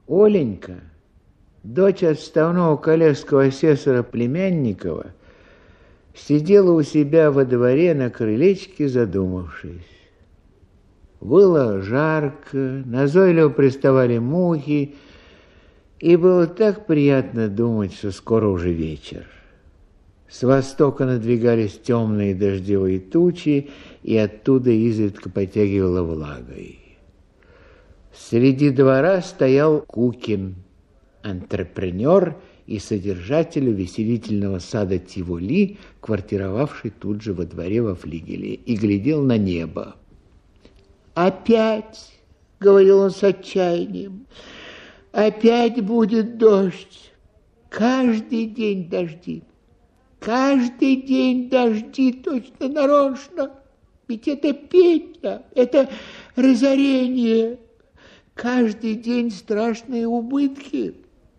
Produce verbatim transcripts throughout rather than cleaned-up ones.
Оленька, дочь отставного коллежского асессора Племянникова, сидела у себя во дворе на крылечке, задумавшись. Было жарко, назойливо приставали мухи, и было так приятно думать, что скоро уже вечер. С востока надвигались темные дождевые тучи, и оттуда изредка потягивало влагой. Среди двора стоял Кукин, антрепренер и содержатель увеселительного сада Тиволи, квартировавший тут же во дворе во флигеле, и глядел на небо. «Опять, — говорил он с отчаянием, — опять будет дождь. Каждый день дожди. Каждый день дожди, точно нарочно. Ведь это петня, это разорение. Каждый день страшные убытки».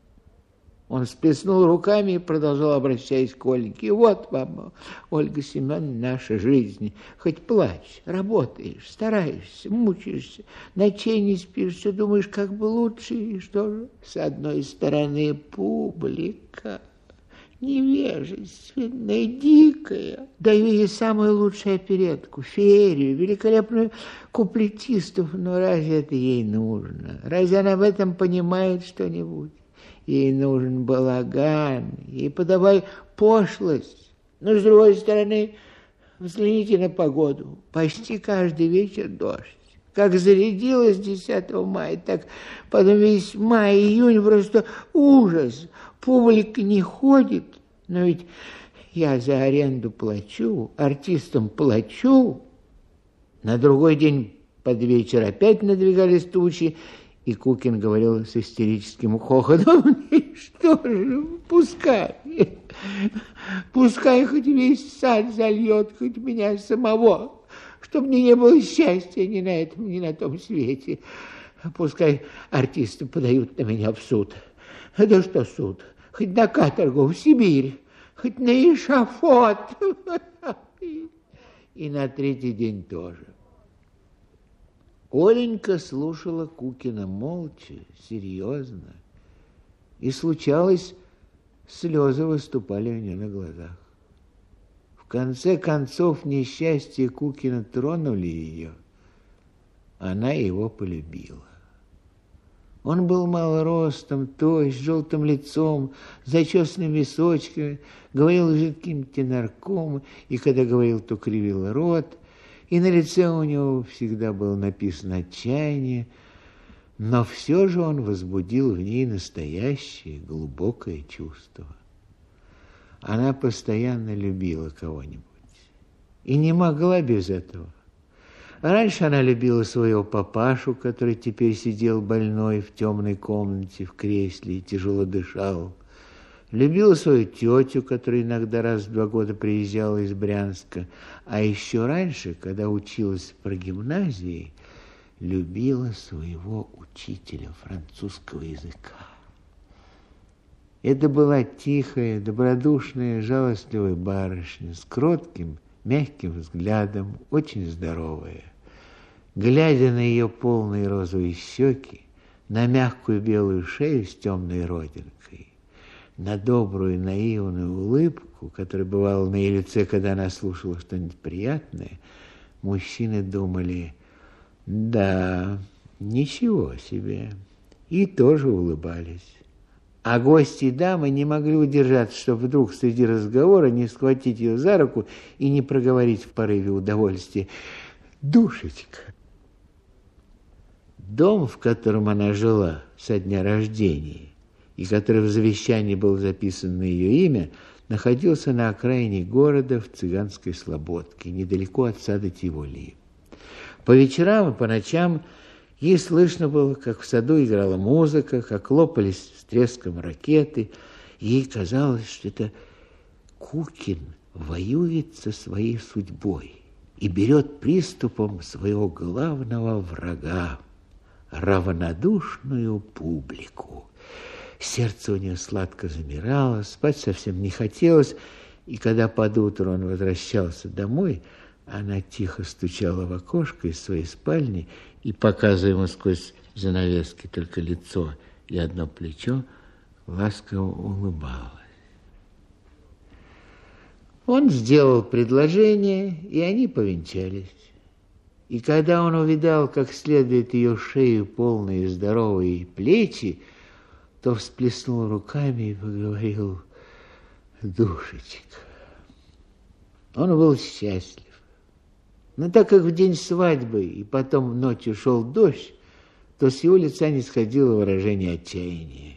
Он всплеснул руками и продолжал, обращаясь к Ольге. «Вот вам, Ольга Семеновна, наша жизнь. Хоть плачь, работаешь, стараешься, мучаешься, ночей не спишь, все думаешь, как бы лучше. И что же? С одной стороны, публика невежественная, дикая. Даю ей самую лучшую оперетку, феерию, великолепную куплетистов. Но разве это ей нужно? Разве она в этом понимает что-нибудь? Ей нужен балаган, ей подавай пошлость. Но, с другой стороны, взгляните на погоду. Почти каждый вечер дождь. Как зарядилось десятого мая, так потом весь май, июнь просто ужас. Публика не ходит. Но ведь я за аренду плачу, артистам плачу. На другой день под вечер опять надвигались тучи, и Кукин говорил с истерическим хохотом: «Что же, пускай, пускай хоть весь сад зальет, хоть меня самого, чтобы мне не было счастья ни на этом, ни на том свете. Пускай артисты подают на меня в суд. Да что суд? Хоть на каторгу, в Сибирь, хоть на эшафот». И на третий день тоже. Оленька слушала Кукина молча, серьезно, и, случалось, слезы выступали у нее на глазах. В конце концов, несчастье Кукина тронули ее. Она его полюбила. Он был малоростом, тощ, с желтым лицом, с зачесанными височками, говорил жидким тенорком, и когда говорил, то кривил рот, и на лице у него всегда было написано отчаяние, но все же он возбудил в ней настоящее глубокое чувство. Она постоянно любила кого-нибудь и не могла без этого. Раньше она любила своего папашу, который теперь сидел больной в темной комнате в кресле и тяжело дышал. Любила свою тетю, которая иногда раз в два года приезжала из Брянска. А еще раньше, когда училась в прогимназии, любила своего учителя французского языка. Это была тихая, добродушная, жалостливая барышня с кротким, мягким взглядом, очень здоровая. Глядя на ее полные розовые щеки, на мягкую белую шею с темной родинкой, на добрую наивную улыбку, которая бывала на ее лице, когда она слушала что-нибудь приятное, мужчины думали: да, ничего себе, и тоже улыбались. А гости и дамы не могли удержаться, чтобы вдруг среди разговора не схватить ее за руку и не проговорить в порыве удовольствия: «Душечка». Дом, в котором она жила со дня рождения, и который в завещании был записан на ее имя, находился на окраине города в цыганской слободке, недалеко от сада Тиволи. По вечерам и по ночам ей слышно было, как в саду играла музыка, как лопались с треском ракеты. Ей казалось, что это Кукин воюет со своей судьбой и берет приступом своего главного врага – равнодушную публику. Сердце у нее сладко замирало, спать совсем не хотелось, и когда под утро он возвращался домой, она тихо стучала в окошко из своей спальни и, показывая ему сквозь занавески только лицо и одно плечо ласково улыбалось. Он сделал предложение, и они повенчались. И когда он увидал, как следует ее шею, полные здоровые плечи, то всплеснул руками и поговорил: «Душечка». Он был счастлив. Но так как в день свадьбы и потом ночью шел дождь, то с его лица не сходило выражение отчаяния.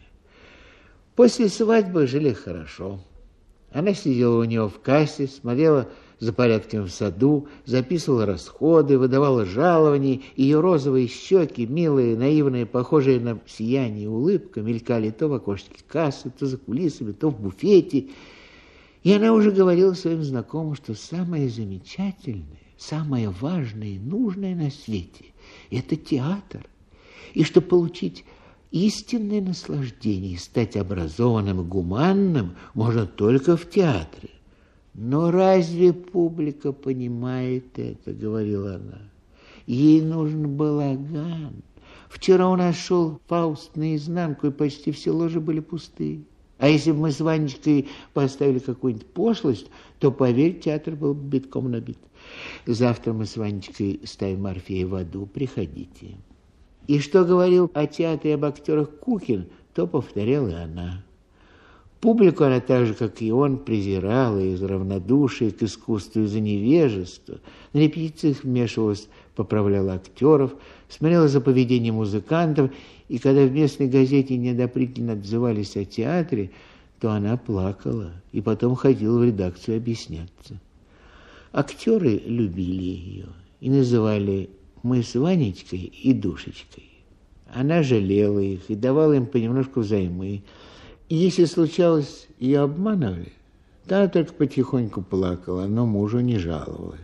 После свадьбы жили хорошо. Она сидела у него в кассе, смотрела за порядком в саду, записывала расходы, выдавала жалования. Ее розовые щеки, милые, наивные, похожие на сияние улыбка, мелькали то в окошке кассы, то за кулисами, то в буфете. И она уже говорила своим знакомым, что самое замечательное, самое важное и нужное на свете – это театр. И что получить истинное наслаждение и стать образованным и гуманным можно только в театре. Но разве публика понимает это, говорила она. Ей нужен балаган. Вчера у нас шел Фауст наизнанку, и почти все ложи были пустые. А если бы мы с Ванечкой поставили какую-нибудь пошлость, то, поверь, театр был бы битком набит. Завтра мы с Ванечкой ставим Орфея в аду, приходите. И что говорил о театре и об актерах Кукин, то повторяла и она. Публику она так же, как и он, презирала из равнодушия к искусству, из-за невежества. На репетициях вмешивалась, поправляла актеров, смотрела за поведением музыкантов, и когда в местной газете неодобрительно отзывались о театре, то она плакала и потом ходила в редакцию объясняться. Актеры любили ее и называли «мы с Ванечкой и Душечкой». Она жалела их и давала им понемножку взаймы. И если случалось, ее обманывали, то она только потихоньку плакала, но мужу не жаловалась.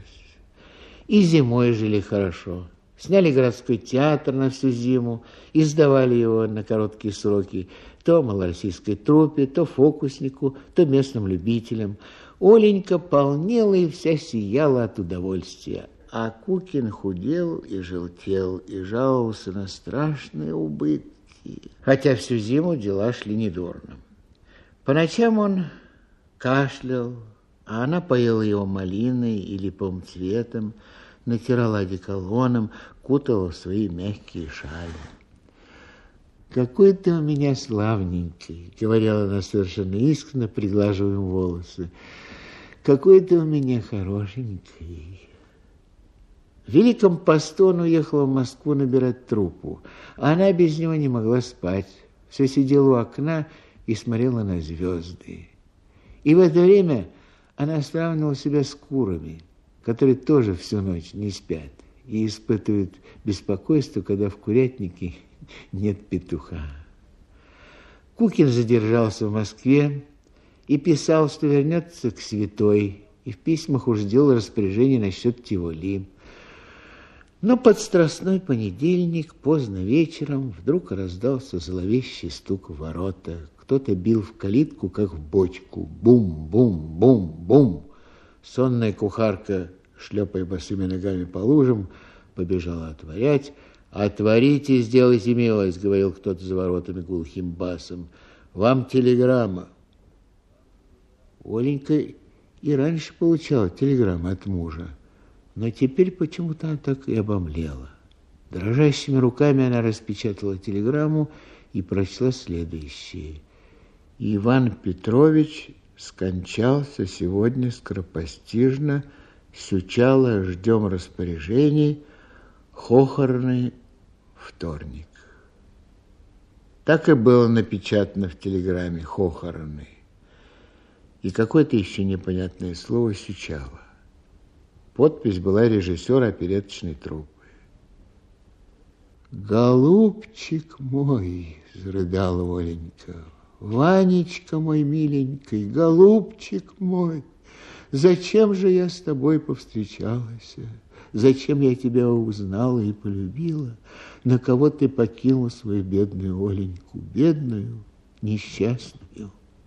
И зимой жили хорошо. Сняли городской театр на всю зиму и сдавали его на короткие сроки то малороссийской труппе, то фокуснику, то местным любителям. Оленька полнела и вся сияла от удовольствия. А Кукин худел и желтел, и жаловался на страшные убытки. Хотя всю зиму дела шли недурно. По ночам он кашлял, а она поила его малиной и липовым цветом, натирала одеколоном, кутала в свои мягкие шали. «Какой ты у меня славненький», — говорила она совершенно искренне, приглаживая ему волосы. «Какой ты у меня хорошенький». В Великом посту он уехал в Москву набирать труппу, а она без него не могла спать. Все сидела у окна и смотрела на звезды. И в это время она сравнивала себя с курами, которые тоже всю ночь не спят и испытывают беспокойство, когда в курятнике нет петуха. Кукин задержался в Москве и писал, что вернется к святой, и в письмах уж делал распоряжение насчет Тиволи. Но под страстной понедельник, поздно вечером, вдруг раздался зловещий стук в ворота. Кто-то бил в калитку, как в бочку. Бум-бум-бум-бум. Сонная кухарка, шлепая босыми ногами по лужам, побежала отворять. «Отворите, сделайте милость», — говорил кто-то за воротами глухим басом. «Вам телеграмма». Оленька и раньше получала телеграммы от мужа. Но теперь почему-то она так и обомлела. Дрожащими руками она распечатала телеграмму и прочла следующее. «Иван Петрович скончался сегодня скоропостижно. Сючало, ждем распоряжений. Хохорный вторник». Так и было напечатано в телеграмме «Хохорный». И какое-то еще непонятное слово «Сючало». Подпись была режиссера опереточной труппы. «Голубчик мой», — зарыдала Оленька, «Ванечка мой миленький, голубчик мой, зачем же я с тобой повстречалась? Зачем я тебя узнала и полюбила? На кого ты покинула свою бедную Оленьку, бедную, несчастную?»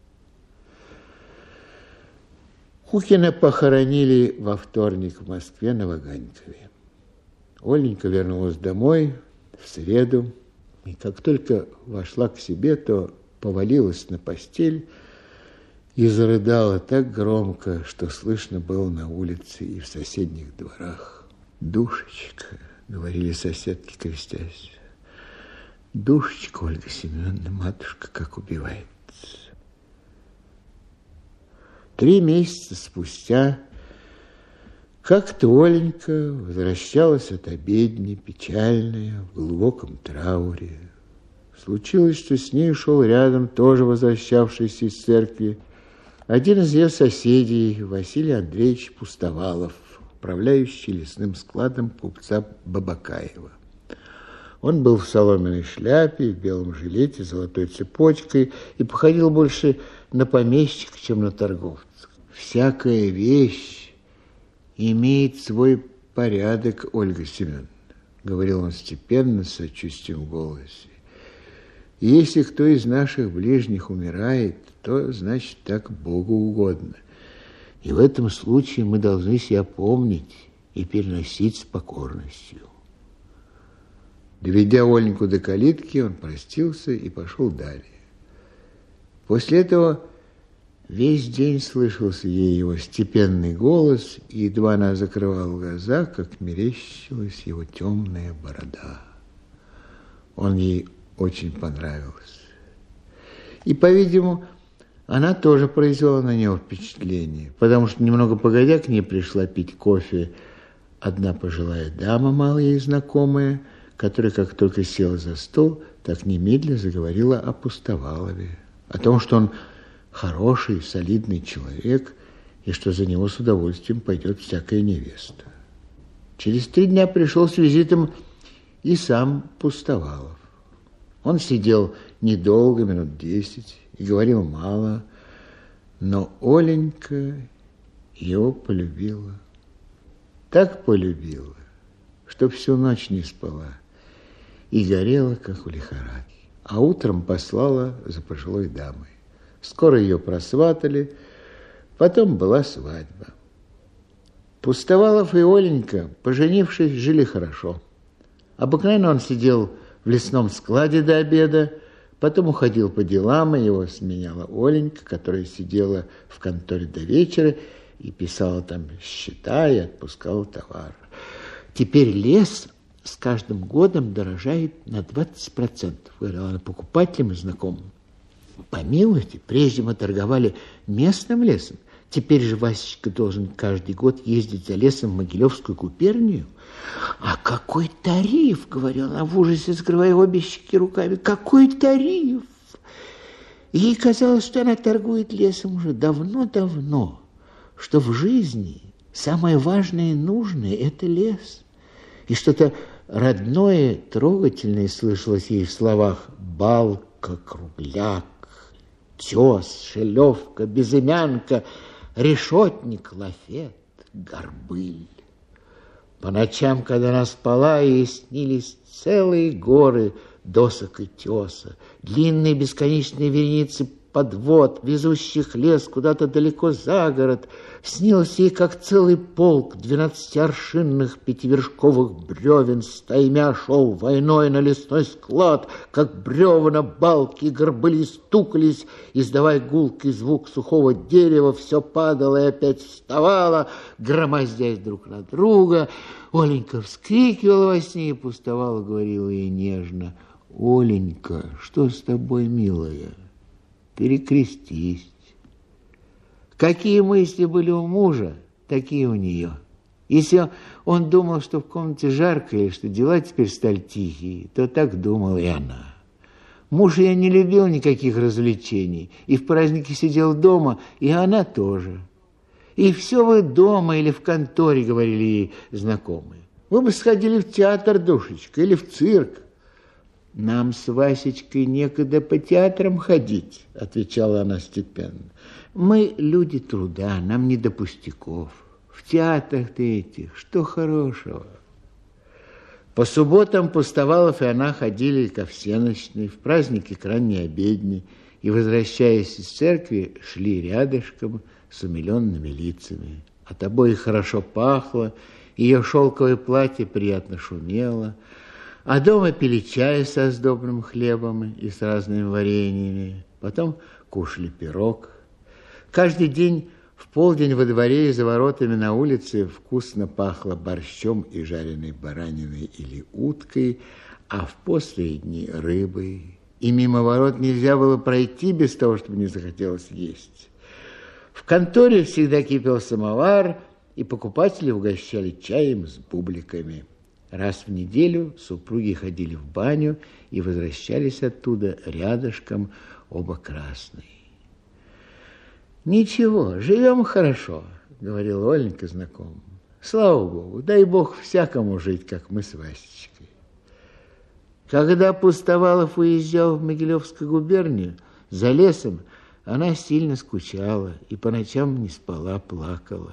Кукина похоронили во вторник в Москве на Ваганькове. Оленька вернулась домой в среду, И как только вошла к себе, то повалилась на постель и зарыдала так громко, что слышно было на улице и в соседних дворах. «Душечка», — говорили соседки, крестясь, «душечка, Ольга Семеновна, матушка, как убивается». Три месяца спустя как-то Оленька возвращалась от обедни, печальная, в глубоком трауре. Случилось, что с ней шел рядом, тоже возвращавшийся из церкви, один из ее соседей, Василий Андреевич Пустовалов, управляющий лесным складом купца Бабакаева. Он был в соломенной шляпе, в белом жилете с золотой цепочкой и походил больше на помещика, чем на торговца. «Всякая вещь имеет свой порядок, Ольга Семеновна», — говорил он степенно, с сочувствием в голосе. «Если кто из наших ближних умирает, то, значит, так Богу угодно. И в этом случае мы должны себя помнить и переносить с покорностью». Доведя Оленьку до калитки, он простился и пошел далее. После этого весь день слышался ей его степенный голос, и едва она закрывала глаза, как мерещилась его темная борода. Он ей очень понравился. И, по-видимому, она тоже произвела на него впечатление, потому что немного погодя к ней пришла пить кофе одна пожилая дама, мало ей знакомая, которая, как только села за стол, так немедленно заговорила о Пустовалове, о том, что он хороший, солидный человек, и что за него с удовольствием пойдет всякая невеста. Через три дня пришел с визитом и сам Пустовалов. Он сидел недолго, минут десять, и говорил мало, но Оленька его полюбила. Так полюбила, что всю ночь не спала и горела, как в лихорадке. А утром послала за пожилой дамой. Скоро ее просватали, потом была свадьба. Пустовалов и Оленька, поженившись, жили хорошо. Обыкновенно он сидел в лесном складе до обеда, потом уходил по делам, и его сменяла Оленька, которая сидела в конторе до вечера и писала там счета и отпускала товар. Теперь лес с каждым годом дорожает на двадцать процентов, говорила она покупателям и знакомым. Помилуйте, прежде мы торговали местным лесом, теперь же Васечка должен каждый год ездить за лесом в Могилевскую губернию. А какой тариф, говорила она в ужасе, скрывая обе щеки руками, какой тариф! Ей казалось, что она торгует лесом уже давно-давно, что в жизни самое важное и нужное – это лес. И что-то родное, трогательное слышалось ей в словах «балка», «кругляк», «тес», «шелевка», «безымянка», «решетник», «лафет», «горбыль». По ночам, когда она спала, ей снились целые горы досок и теса, длинные бесконечные вереницы подвод, везущих лес куда-то далеко за город. Снилось ей, как целый полк двенадцатиаршинных пятивершковых бревен стаймя шел войной на лесной склад, как бревна, балки, горбыли стукались, издавая гулкий звук сухого дерева, все падало и опять вставало, громоздясь друг на друга. Оленька вскрикивала во сне и Пустовалова говорила ей нежно: «Оленька, что с тобой, милая? Перекрестись». Какие мысли были у мужа, такие у нее. Если он думал, что в комнате жарко и что дела теперь стали тихие, то так думала и она. Муж ее не любил никаких развлечений, и в праздники сидел дома, и она тоже. И все вы дома или в конторе, говорили ей знакомые. Вы бы сходили в театр, душечка, или в цирк. «Нам с Васечкой некогда по театрам ходить», — отвечала она степенно. «Мы люди труда, нам не до пустяков. В театрах-то этих что хорошего». По субботам Пустовалов и она ходили ко всенощной, в праздники к ранней обедне, и, возвращаясь из церкви, шли рядышком с умиленными лицами. От обоих хорошо пахло, ее шелковое платье приятно шумело. А дома пили чай со сдобным хлебом и с разными вареньями. Потом кушали пирог. Каждый день в полдень во дворе и за воротами на улице вкусно пахло борщом и жареной бараниной или уткой, а в после дни рыбой. И мимо ворот нельзя было пройти без того, чтобы не захотелось есть. В конторе всегда кипел самовар, и покупатели угощали чаем с бубликами. Раз в неделю супруги ходили в баню и возвращались оттуда рядышком, оба красные. «Ничего, живем хорошо», — говорил Оленька знакомым. «Слава Богу, дай Бог всякому жить, как мы с Васечкой». Когда Пустовалов уезжал в Могилевскую губернию, за лесом, она сильно скучала и по ночам не спала, плакала.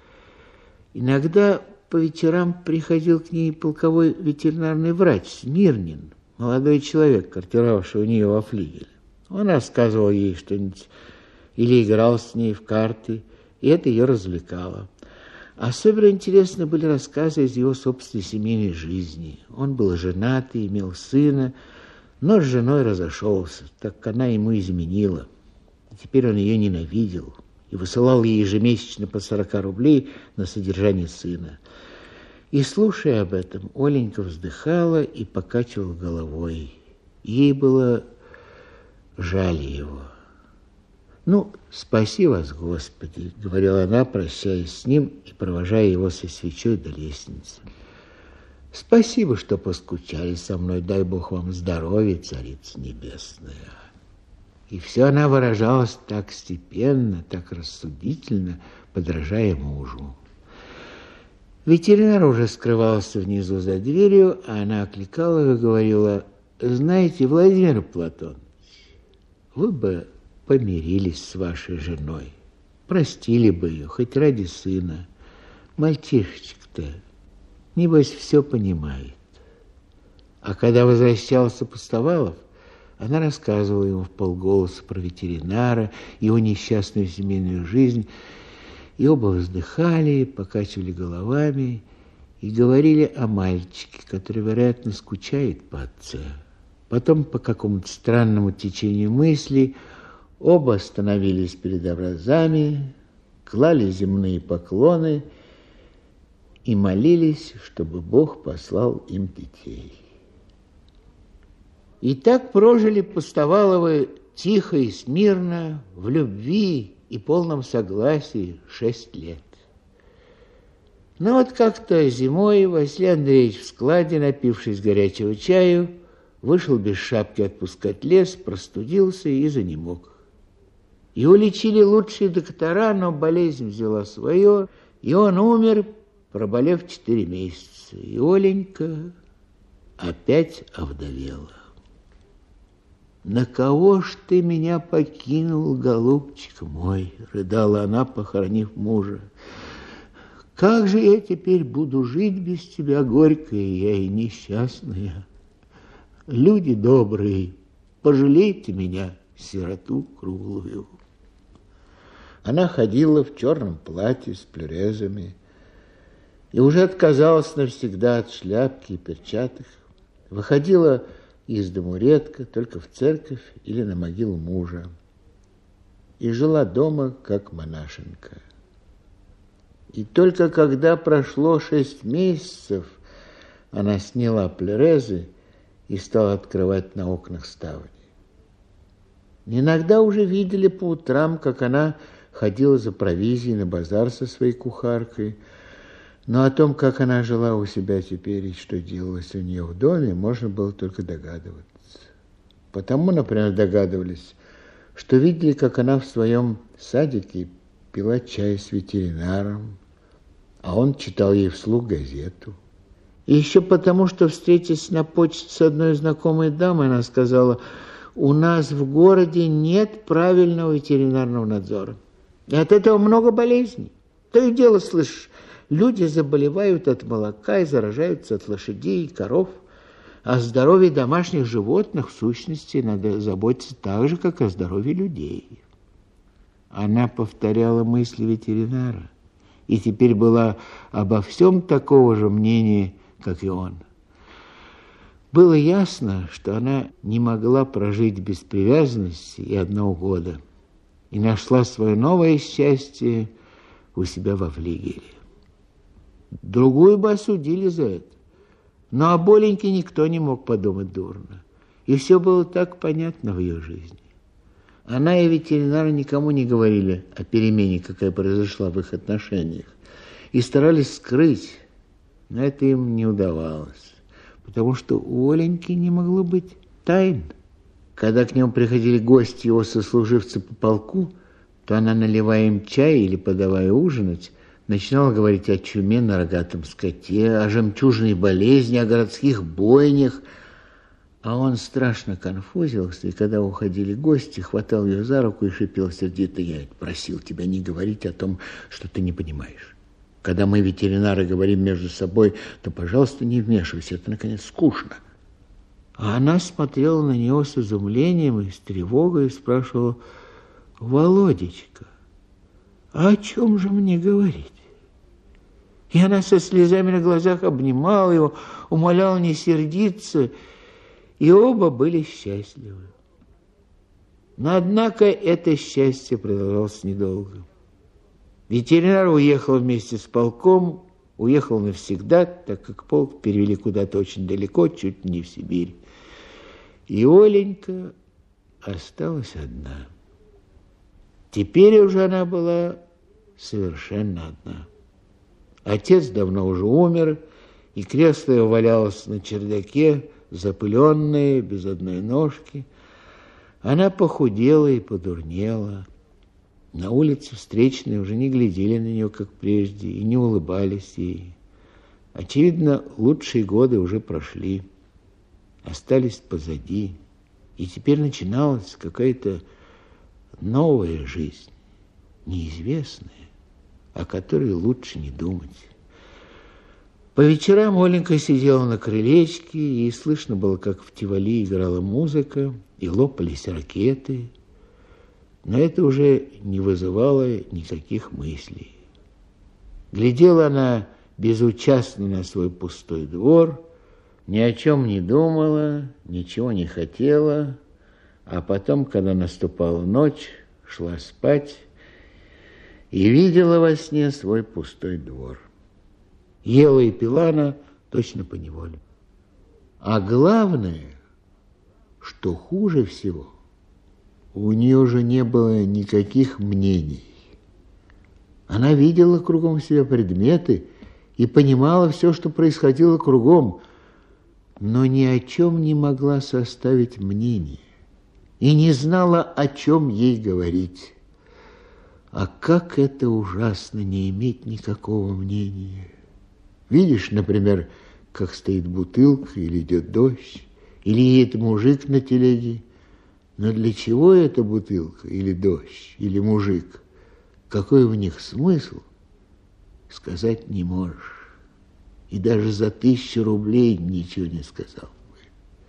Иногда по вечерам приходил к ней полковой ветеринарный врач Смирнин, молодой человек, квартировавший у нее во флигеле. Он рассказывал ей что-нибудь или играл с ней в карты, и это ее развлекало. Особенно интересны были рассказы из его собственной семейной жизни. Он был женат и имел сына, но с женой разошелся, так как она ему изменила. И теперь он ее ненавидел и высылал ей ежемесячно по сорока рублей на содержание сына. И, слушая об этом, Оленька вздыхала и покачивала головой. Ей было жаль его. «Ну, спаси вас, Господи», — говорила она, прощаясь с ним и провожая его со свечой до лестницы. «Спасибо, что поскучали со мной, дай Бог вам здоровья, Царица Небесная». И все она выражалась так степенно, так рассудительно, подражая мужу. Ветеринар уже скрывался внизу за дверью, а она окликала его и говорила: «Знаете, Владимир Платонович, вы бы помирились с вашей женой, простили бы ее, хоть ради сына. Мальчишечка-то, небось, все понимает». А когда возвращался Пустовалов, она рассказывала ему вполголоса про ветеринара, его несчастную семейную жизнь, и оба вздыхали, покачивали головами и говорили о мальчике, который, вероятно, скучает по отце. Потом, по какому-то странному течению мыслей, оба остановились перед образами, клали земные поклоны и молились, чтобы Бог послал им детей. И так прожили Пустоваловы тихо и смирно, в любви и полном согласии шесть лет. Но вот как-то зимой Василий Андреевич в складе, напившись горячего чаю, вышел без шапки отпускать лес, простудился и занемог. Его лечили лучшие доктора, но болезнь взяла свое, и он умер, проболев четыре месяца. И Оленька опять овдовела. «На кого ж ты меня покинул, голубчик мой?» — рыдала она, похоронив мужа. «Как же я теперь буду жить без тебя, горькая я и несчастная? Люди добрые, пожалейте меня, сироту круглую». Она ходила в черном платье с плюрезами и уже отказалась навсегда от шляпки и перчаток. Выходила из дому редко, только в церковь или на могилу мужа. И жила дома, как монашенка. И только когда прошло шесть месяцев, она сняла плюрезы и стала открывать на окнах ставни. Иногда уже видели по утрам, как она ходила за провизией на базар со своей кухаркой, но о том, как она жила у себя теперь и что делалось у нее в доме, можно было только догадываться. Потому, например, догадывались, что видели, как она в своем садике пила чай с ветеринаром, а он читал ей вслух газету. И еще потому, что, встретясь на почте с одной знакомой дамой, она сказала: «У нас в городе нет правильного ветеринарного надзора. И от этого много болезней. То и дело, слышишь, люди заболевают от молока и заражаются от лошадей и коров. О здоровье домашних животных, в сущности, надо заботиться так же, как о здоровье людей». Она повторяла мысли ветеринара и теперь была обо всем такого же мнения, как и он. Было ясно, что она не могла прожить без привязанности и одного года, и нашла свое новое счастье у себя во флигеле. Другую бы осудили за это, но о Боленьке никто не мог подумать дурно, и все было так понятно в ее жизни. Она и ветеринар никому не говорили о перемене, какая произошла в их отношениях, и старались скрыть, но это им не удавалось, потому что у Оленьки не могло быть тайн. Когда к нему приходили гости, его сослуживцы по полку, то она, наливая им чай или подавая ужинать, начинала говорить о чуме на рогатом скоте, о жемчужной болезни, о городских бойнях. А он страшно конфузился, и когда уходили гости, хватал ее за руку и шипел сердито: «Я просил тебя не говорить о том, что ты не понимаешь. Когда мы, ветеринары, говорим между собой, то, пожалуйста, не вмешивайся, это, наконец, скучно». А она смотрела на него с изумлением и с тревогой и спрашивала: «Володечка, а о чем же мне говорить?» И она со слезами на глазах обнимала его, умоляла не сердиться, и оба были счастливы. Но, однако, это счастье продолжалось недолго. Ветеринар уехал вместе с полком, уехал навсегда, так как полк перевели куда-то очень далеко, чуть не в Сибирь. И Оленька осталась одна. Теперь уже она была совершенно одна. Отец давно уже умер, и кресло его валялось на чердаке, запыленное, без одной ножки. Она похудела и подурнела. На улице встречные уже не глядели на нее, как прежде, и не улыбались ей. Очевидно, лучшие годы уже прошли, остались позади, и теперь начиналась какая-то новая жизнь, неизвестная, о которой лучше не думать. По вечерам Оленька сидела на крылечке, и слышно было, как в Тиволи играла музыка, и лопались ракеты, но это уже не вызывало никаких мыслей. Глядела она безучастно на свой пустой двор, ни о чем не думала, ничего не хотела, а потом, когда наступала ночь, шла спать и видела во сне свой пустой двор. Ела и пила она точно поневоле. А главное, что хуже всего, у нее уже не было никаких мнений. Она видела кругом себя предметы и понимала все, что происходило кругом, но ни о чем не могла составить мнение и не знала, о чем ей говорить. А как это ужасно не иметь никакого мнения. Видишь, например, как стоит бутылка, или идет дождь, или едет мужик на телеге. Но для чего эта бутылка, или дождь, или мужик? Какой в них смысл, сказать не можешь. И даже за тысячу рублей ничего не сказал бы.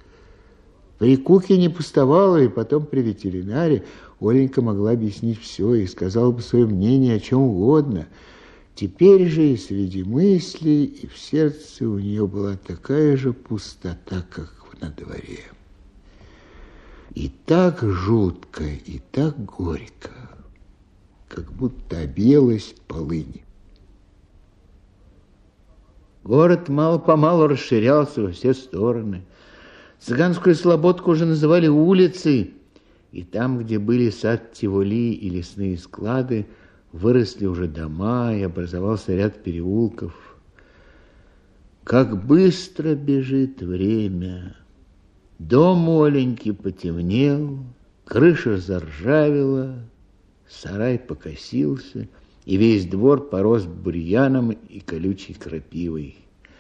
При Куке не пустовала, и потом при ветеринаре Оленька могла объяснить все и сказала бы свое мнение о чем угодно. Теперь же и среди мыслей, и в сердце у нее была такая же пустота, как на дворе. И так жутко, и так горько, как будто объелась полынь. Город мало-помалу расширялся во все стороны. Цыганскую слободку уже называли улицей, и там, где были сад Тиволи и лесные склады, выросли уже дома, и образовался ряд переулков. Как быстро бежит время! Дом Оленьки потемнел, крыша заржавела, сарай покосился, и весь двор порос бурьяном и колючей крапивой.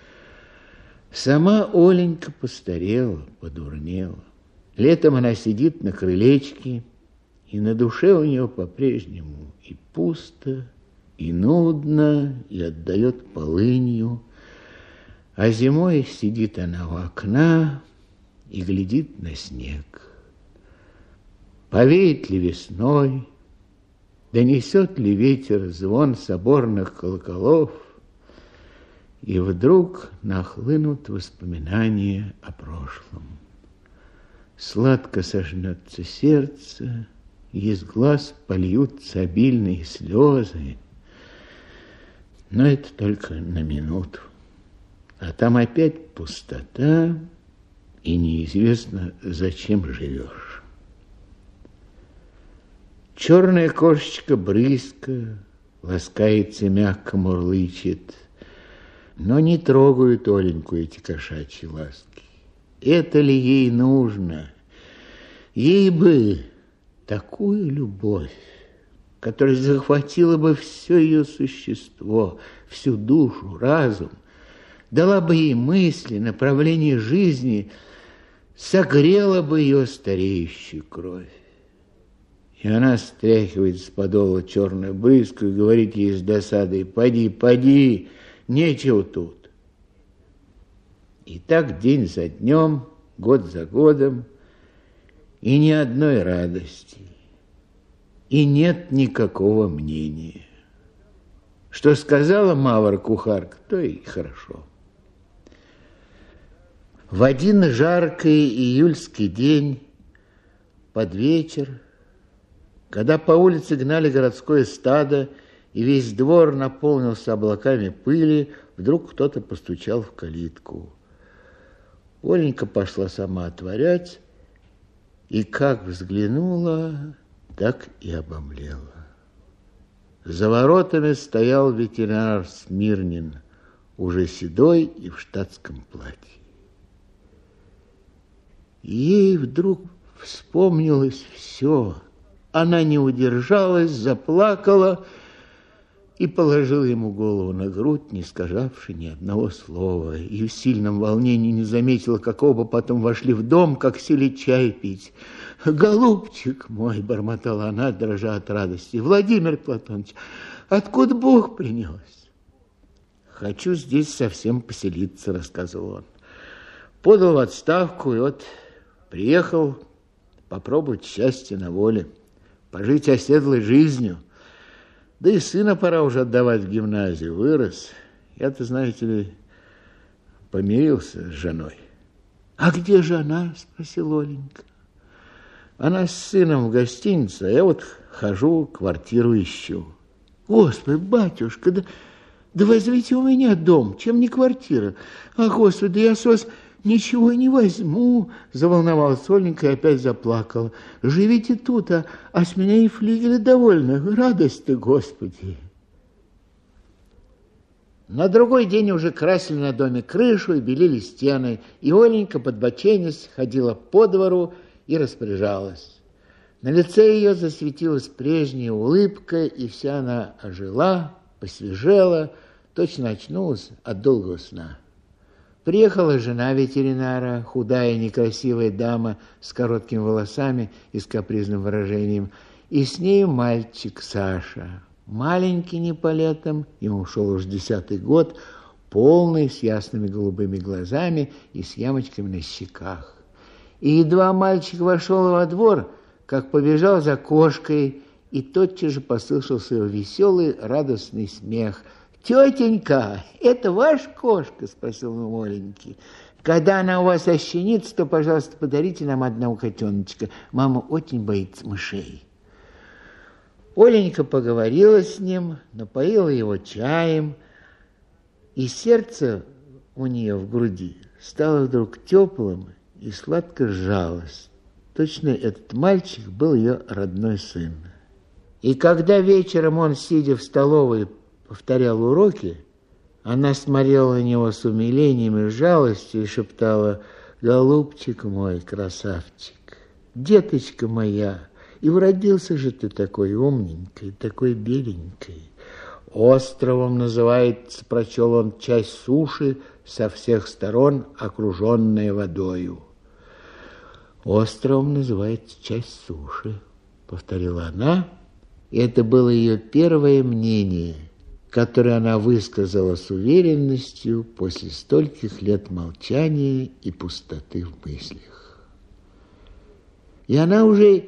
Сама Оленька постарела, подурнела. Летом она сидит на крылечке, и на душе у нее по-прежнему и пусто, и нудно, и отдает полынью. А зимой сидит она у окна и глядит на снег. Повеет ли весной, донесет ли ветер звон соборных колоколов, и вдруг нахлынут воспоминания о прошлом. Сладко сожмется сердце, из глаз польются обильные слезы. Но это только на минуту. А там опять пустота, и неизвестно, зачем живешь. Черная кошечка брызка ласкается, мягко мурлычет, но не трогают Оленьку эти кошачьи ласки. Это ли ей нужно? Ей бы такую любовь, которая захватила бы все ее существо, всю душу, разум, дала бы ей мысли, направление жизни, согрела бы ее стареющую кровь. И она стряхивает с подола черную брызгу и говорит ей с досадой: «Поди, поди, нечего тут». И так день за днем, год за годом, и ни одной радости, и нет никакого мнения. Что сказала Мавра-кухарка, то и хорошо. В один жаркий июльский день, под вечер, когда по улице гнали городское стадо, и весь двор наполнился облаками пыли, вдруг кто-то постучал в калитку. Оленька пошла сама отворять, и как взглянула, так и обомлела. За воротами стоял ветеринар Смирнин, уже седой и в штатском платье. Ей вдруг вспомнилось все. Она не удержалась, заплакала и положила ему голову на грудь, не сказавши ни одного слова. И в сильном волнении не заметила, как оба потом вошли в дом, как сели чай пить. «Голубчик мой!» — бормотала она, дрожа от радости. «Владимир Платоныч, откуда Бог принес?» «Хочу здесь совсем поселиться», — рассказывал он. «Подал в отставку, и вот приехал попробовать счастье на воле, пожить оседлой жизнью. Да и сына пора уже отдавать в гимназию, вырос. Я-то, знаете ли, помирился с женой». «А где жена?» — спросила Оленька. «Она с сыном в гостинице, а я вот хожу, квартиру ищу». «Господи, батюшка, да, да возьмите у меня дом, чем не квартира. А, Господи, я с вас ничего не возьму», — заволновалась Оленька и опять заплакала. «Живите тут, а, а с меня и флигеля довольно. Радость ты, Господи». На другой день уже красили на доме крышу и белили стены, и Оленька, подбоченясь, ходила по двору и распоряжалась. На лице ее засветилась прежняя улыбка, и вся она ожила, посвежела, точно очнулась от долгого сна. Приехала жена ветеринара, худая, некрасивая дама с короткими волосами и с капризным выражением, и с ней мальчик Саша, маленький не по летам, ему шел уж десятый год, полный, с ясными голубыми глазами и с ямочками на щеках. И едва мальчик вошел во двор, как побежал за кошкой, и тотчас же послышался его веселый, радостный смех. «Тетенька, это ваша кошка?» — спросил он у Оленьки. «Когда она у вас ощенится, то, пожалуйста, подарите нам одного котеночка. Мама очень боится мышей». Оленька поговорила с ним, напоила его чаем, и сердце у нее в груди стало вдруг теплым и сладко сжалось. Точно этот мальчик был ее родной сын. И когда вечером он, сидя в столовой, повторял уроки, она смотрела на него с умилением и жалостью и шептала: «Голубчик мой, красавчик, деточка моя, и уродился же ты такой умненькой, такой беленькой. Островом называется, прочел он, часть суши, со всех сторон окруженная водою». «Островом называется часть суши», — повторила она, и это было ее первое мнение, которое она высказала с уверенностью после стольких лет молчания и пустоты в мыслях. И она уже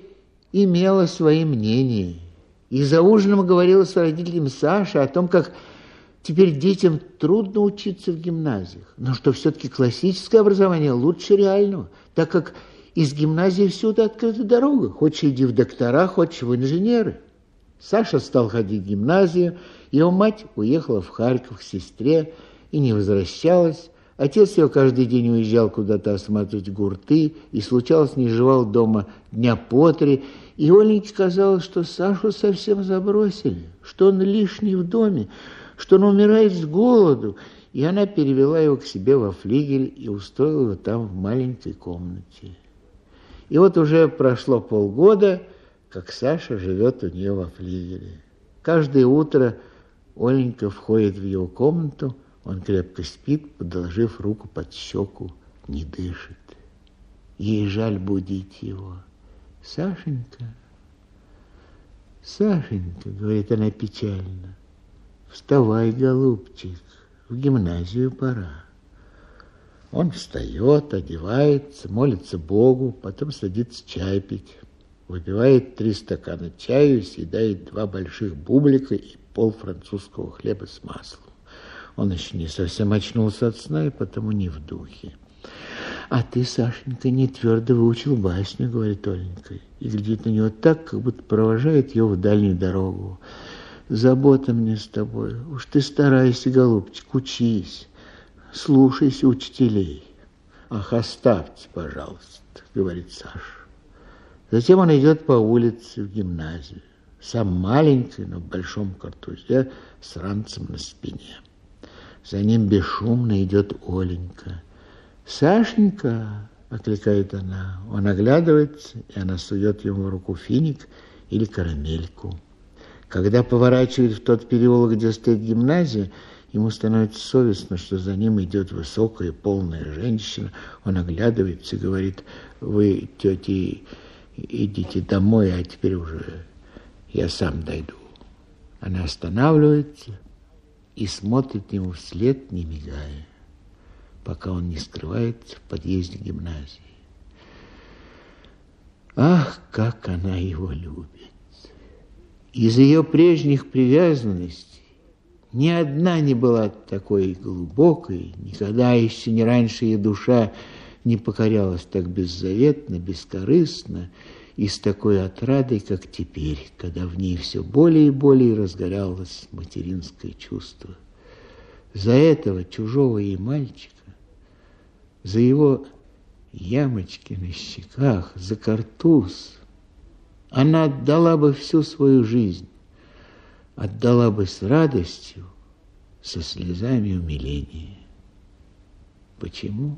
имела свои мнения, и за ужином говорила с родителями Саши о том, как Теперь детям трудно учиться в гимназиях, но что все-таки классическое образование лучше реального, так как из гимназии всюду открыта дорога. Хочешь иди в доктора, хочешь в инженеры. Саша стал ходить в гимназию, его мать уехала в Харьков к сестре и не возвращалась. Отец его каждый день уезжал куда-то осматривать гурты и, случалось, не жевал дома дня по три. И Оленьке казалось, что Сашу совсем забросили, что он лишний в доме, что он умирает с голоду. И она перевела его к себе во флигель и устроила его там в маленькой комнате. И вот уже прошло полгода, как Саша живет у нее во флигеле. Каждое утро Оленька входит в его комнату, он крепко спит, подложив руку под щеку, не дышит. Ей жаль будить его. «Сашенька, Сашенька», — говорит она печально, — «вставай, голубчик, в гимназию пора». Он встает, одевается, молится Богу, потом садится чай пить. Выпивает три стакана чаю, съедает два больших бублика и пол французского хлеба с маслом. Он еще не совсем очнулся от сна и потому не в духе. «А ты, Сашенька, не твердо выучил басню», — говорит Оленька, и глядит на него так, как будто провожает его в дальнюю дорогу. «Забота мне с тобой. Уж ты старайся, голубчик, учись, слушайся учителей». «Ах, оставьте, пожалуйста», — говорит Саша. Затем он идет по улице в гимназию, сам маленький, но в большом картузе, с ранцем на спине. За ним бесшумно идет Оленька. «Сашенька!» — окликает она. Он оглядывается, и она сует ему в руку финик или карамельку. Когда поворачивает в тот переулок, где стоит гимназия, ему становится совестно, что за ним идет высокая, полная женщина. Он оглядывается и говорит: «Вы, тети, идите домой, а теперь уже я сам дойду». Она останавливается и смотрит ему вслед, не мигая, пока он не скрывается в подъезде гимназии. Ах, как она его любит! Из ее прежних привязанностей ни одна не была такой глубокой, никогда еще не раньше ее душа не покорялась так беззаветно, бескорыстно и с такой отрадой, как теперь, когда в ней все более и более разгоралось материнское чувство. За этого чужого ей мальчика, за его ямочки на щеках, за картуз, она отдала бы всю свою жизнь, отдала бы с радостью, со слезами умиления. Почему?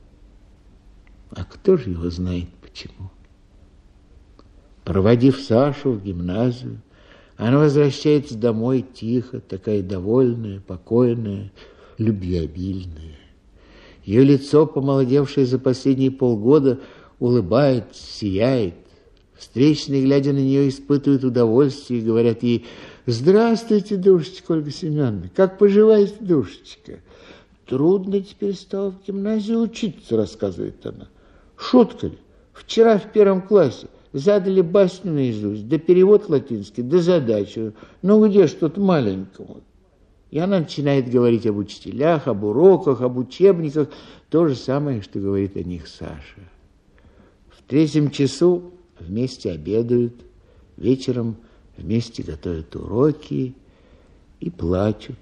А кто же его знает почему? Проводив Сашу в гимназию, она возвращается домой тихо, такая довольная, покойная, любвеобильная. Ее лицо, помолодевшее за последние полгода, улыбается, сияет. Встречные, глядя на нее, испытывают удовольствие и говорят ей: «Здравствуйте, душечка Ольга Семеновна, как поживаете, душечка?» «Трудно теперь стало в гимназии учиться», — рассказывает она. «Шутка ли? Вчера в первом классе задали басню наизусть, да перевод латинский, да задачу. Ну где ж тут маленькому?» И она начинает говорить об учителях, об уроках, об учебниках, то же самое, что говорит о них Саша. В третьем часу вместе обедают, вечером вместе готовят уроки и плачут.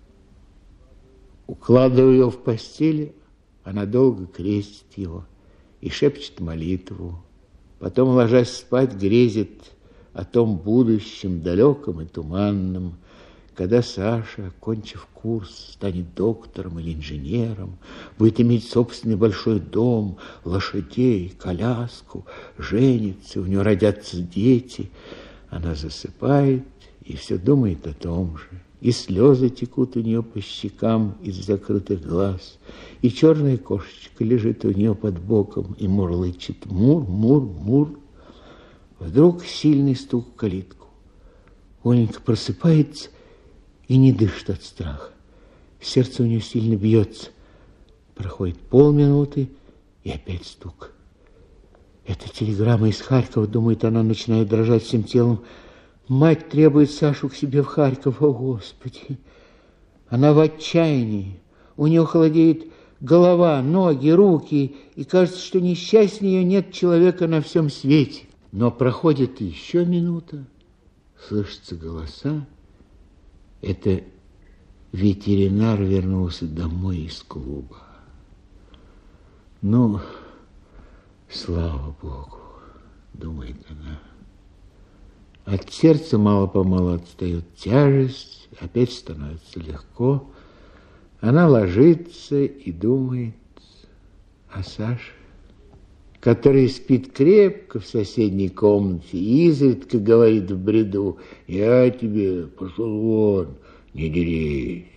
Укладывая ее в постели, она долго крестит его и шепчет молитву. Потом, ложась спать, грезит о том будущем, далеком и туманном, когда Саша, окончив курс, станет доктором или инженером, будет иметь собственный большой дом, лошадей, коляску, женится, у нее родятся дети. Она засыпает и все думает о том же. И слезы текут у нее по щекам из закрытых глаз, и черная кошечка лежит у нее под боком и мурлычет: «Мур, мур, мур». Вдруг сильный стук в калитку. Оленька просыпается и не дышит от страха. Сердце у нее сильно бьется. Проходит полминуты, и опять стук. Это телеграмма из Харькова, думает она, начинает дрожать всем телом. Мать требует Сашу к себе в Харьков. О, Господи! Она в отчаянии. У нее холодеет голова, ноги, руки, и кажется, что несчастнее ее нет человека на всем свете. Но проходит еще минута, слышатся голоса. Это ветеринар вернулся домой из клуба. Ну, слава Богу, думает она. От сердца мало-помалу отстает тяжесть, опять становится легко. Она ложится и думает о Саше, который спит крепко в соседней комнате и изредка говорит в бреду: «Я тебе пошел вон, не дерись».